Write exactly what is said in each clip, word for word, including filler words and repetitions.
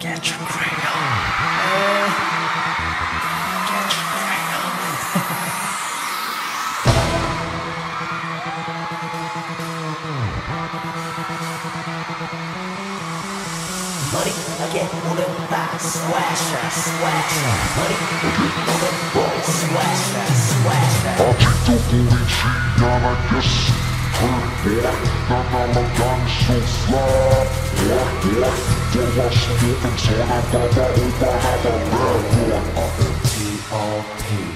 Get your crayon. Uh, get your crayon. Money, I get moving back, swasher, swasher. Money, moving back, swasher, swasher. 아직도 보이지 않았겠어. 난 날아간 소파. 돌아서 높은 전화 받아 오바마다 랩. 티 오 티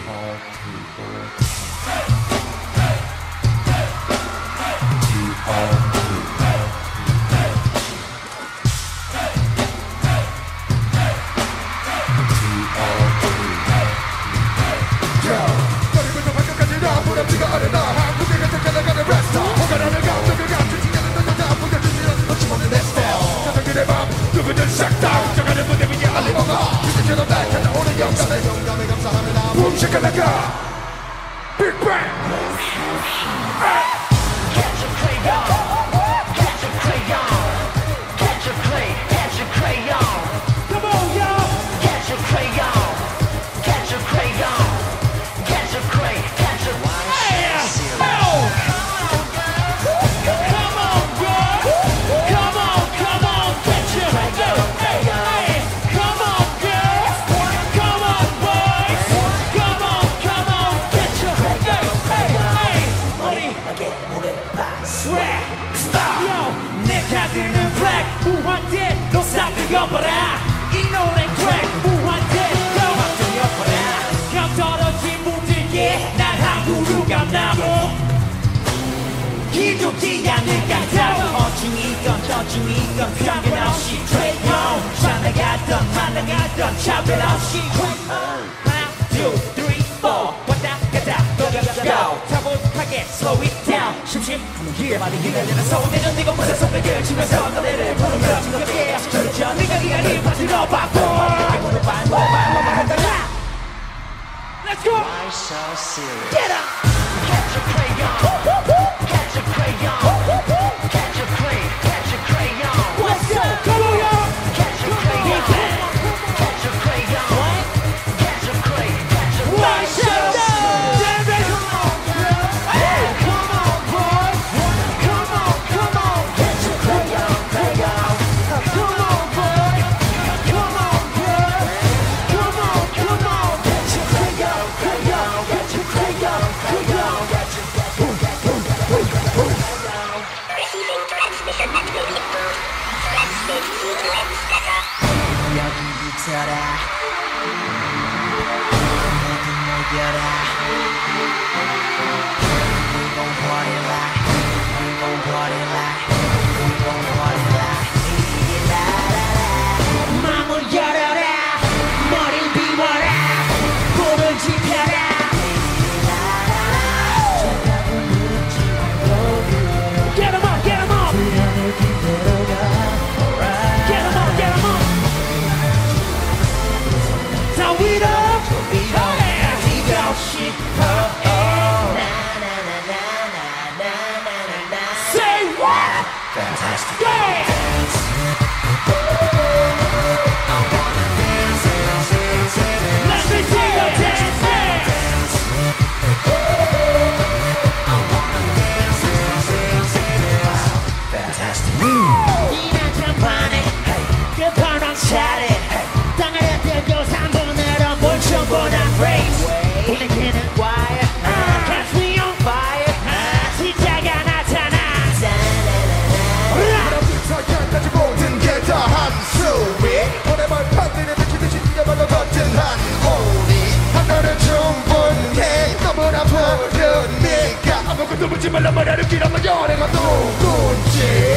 누구든 싹다 정하는 무대 위에 알리버가 그때처럼 날 찾아오는 영감에 영감에 감사합니다 붐 샤카라카 빅뱅 Get your crayon. Get your crayon. Get your cray. Get your crayon. Come on y'all Get your crayon. Get your crayon. Get your cray. Get your Yeah Oh Come on girl Come on come on Get your crayon Hey hey Come on girls Come on boys Come on come on Get your crayon Hey hey Money I get moving back. Swag Stop Yo 내 카드는 black 무한대 너 싹 뛰어버라 이 노래 crack 무한대 너만 뛰어버라 감 떨어진 분들께 난 항구로 감나고 기죽지 않을 같아 어중이건 저중이건 상관없이 trade on 잘나가던 말나가던 차별 없이 One, two, three, four 왔다 갔다 go 차분하게 slow it down 심심하면 기회 많이 기다리는 서울대전 네가 무슨 소리를 치면서 노래를 부르며 즐겁게 저리저 네가 기다린 파티로 바꿔 무릎 반 무릎 반 무릎 반 한다 Let's go! Why so serious? Get up! Get your crayon. Get your crayon. Get your cray. Get your crayon. Let's go! Come on, y'all! Get your crayon. Get your crayon. Get your cray. Get your Why so crayon. damn it! Hey! Come on, boy! Come on, come on! Get your crayon. Crayon. Come on, boy! Come on, girl! Come on, come on! Get your crayon. Crayon. Get your crayon. Crayon. Get your Receiving transmission activity approved. Message sequence data. 여기부터라 모두 모여라 We gon' party like We gon' party like We gon' party like 라라라 마음을 열어라 머리를 비워라 볼을 지펴라 Get 'em up, get 'em up! Get 'em up, get 'em up! 자 위로 뛰고 싶어 Say what? Fantastic Yeah! Let me see you dance, man! Fantastic 이난 장판에 그 파란 차례 땅을 흔들고 삼 분으로 뭉쳐보는 race 불리키는 wire catch me on fire 시자가 나타나 서양까지 모든 게 다 한수위 오래 발판들의 미치듯이 뛰어받아 걷은 한 오리 하나를 충분해 너무나 부르니까 아무것도 묻지 말라 말하는 길한번 열애가 누군지